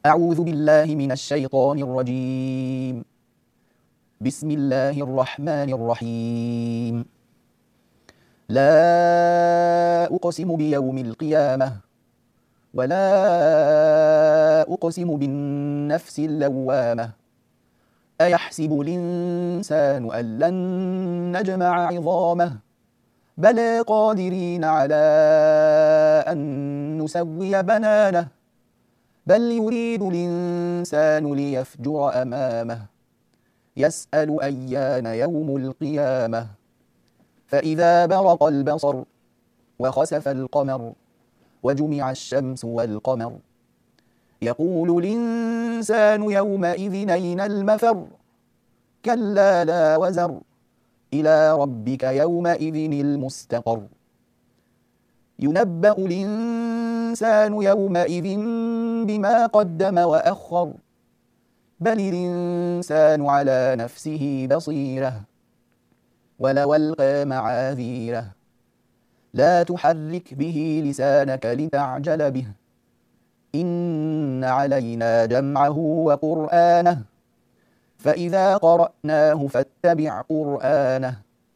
أعوذ بالله من الشيطان الرجيم. بسم الله الرحمن الرحيم. لا أقسم بيوم القيامة ولا أقسم بالنفس اللوامة. أيحسب الإنسان أن لن نجمع عظامه بلى قادرين على أن نسوي بنانه بل يريد الإنسان ليفجر أمامه يسأل أيان يوم القيامة فإذا برق البصر وخسف القمر وجمع الشمس والقمر يقول الإنسان يومئذ أين المفر كلا لا وزر إلى ربك يومئذ المستقر ينبأ الإنسان يومئذ بما قدم وأخر بل الإنسان على نفسه بصيرة ولو ألقى معاذيره لا تحرك به لسانك لتعجل به إن علينا جمعه وقرآنه فإذا قرأناه فاتبع قرآنه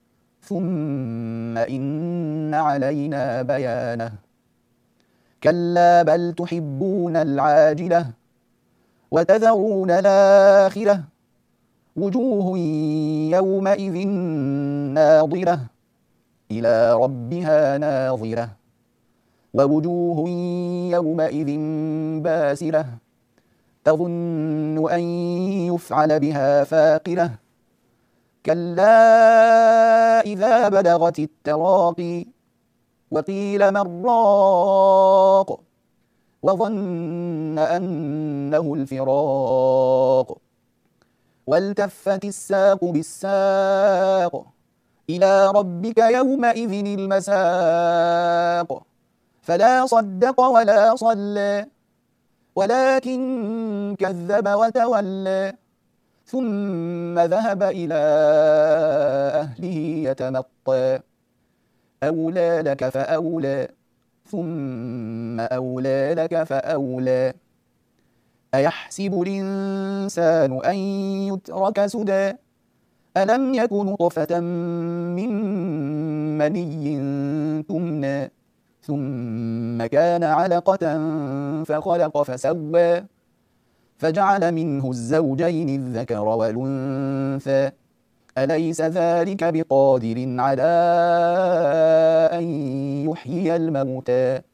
ثم إن علينا بيانه كلا بل تحبون العاجلة وتذرون الآخرة وجوه يومئذ ناظرة إلى ربها ناظرة ووجوه يومئذ باسرة تظن أن يفعل بها فاقرة كلا إذا بلغت التراقي وقيل من راق وظن أنه الفراق والتفت الساق بالساق إلى ربك يومئذ المساق فلا صدق ولا صلى ولكن كذب وتولى ثم ذهب إلى أهله يتمطى أولى لك فأولى ثم أولى لك فأولى أيحسب الإنسان أن يترك سدى ألم يك نطفة من مني تمنى ثم كان علقة فخلق فسوى فجعل منه الزوجين الذكر والأنثى أليس ذلك بقادر على أن يحيي الموتى